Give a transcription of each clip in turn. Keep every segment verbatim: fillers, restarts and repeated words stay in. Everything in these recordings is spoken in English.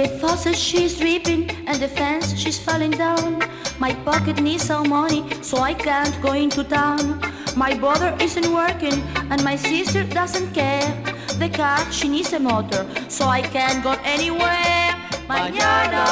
The faucet she's dripping and the fence she's falling down. My pocket needs some money so I can't go into town. My brother isn't working and my sister doesn't care. The car, she needs a motor so I can't go anywhere. Mañana,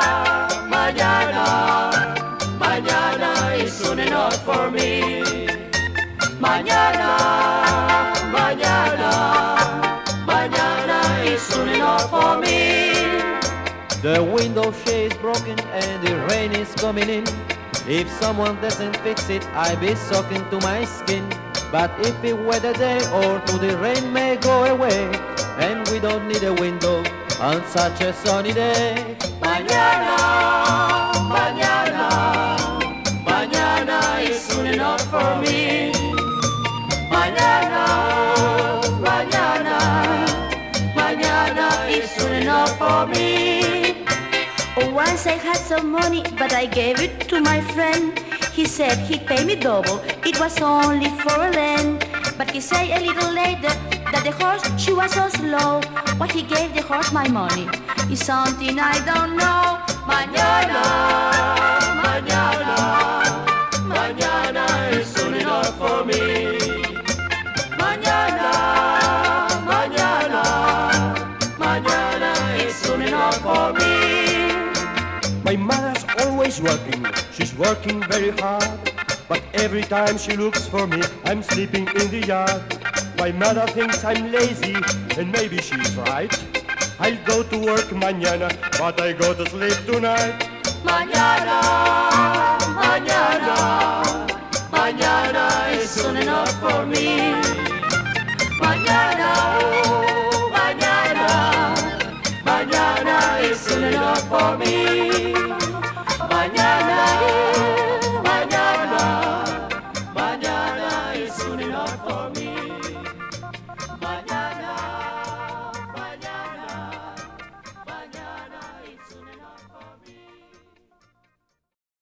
mañana, mañana is soon enough for me. Mañana, mañana, mañana is soon enough for me. The window shade is broken and the rain is coming in. If someone doesn't fix it, I'll be soaking to my skin. But if it were the day or two, the rain may go away, and we don't need a window on such a sunny day. Mañana, mañana, mañana is soon enough for me. Mañana, mañana, mañana is soon enough for me. Once I had some money, but I gave it to my friend. He said he'd pay me double, it was only for a land. But he said a little later that the horse, she was so slow. Why he gave the horse my money is something I don't know. Mañana, mañana, mañana is soon enough for me. Mañana, mañana, mañana is soon enough for me. My mother's always working, she's working very hard. But every time she looks for me, I'm sleeping in the yard. My mother thinks I'm lazy, and maybe she's right. I'll go to work mañana, but I go to sleep tonight. Mañana, mañana, mañana is soon enough for me. Mañana, oh, mañana, mañana is soon enough for me.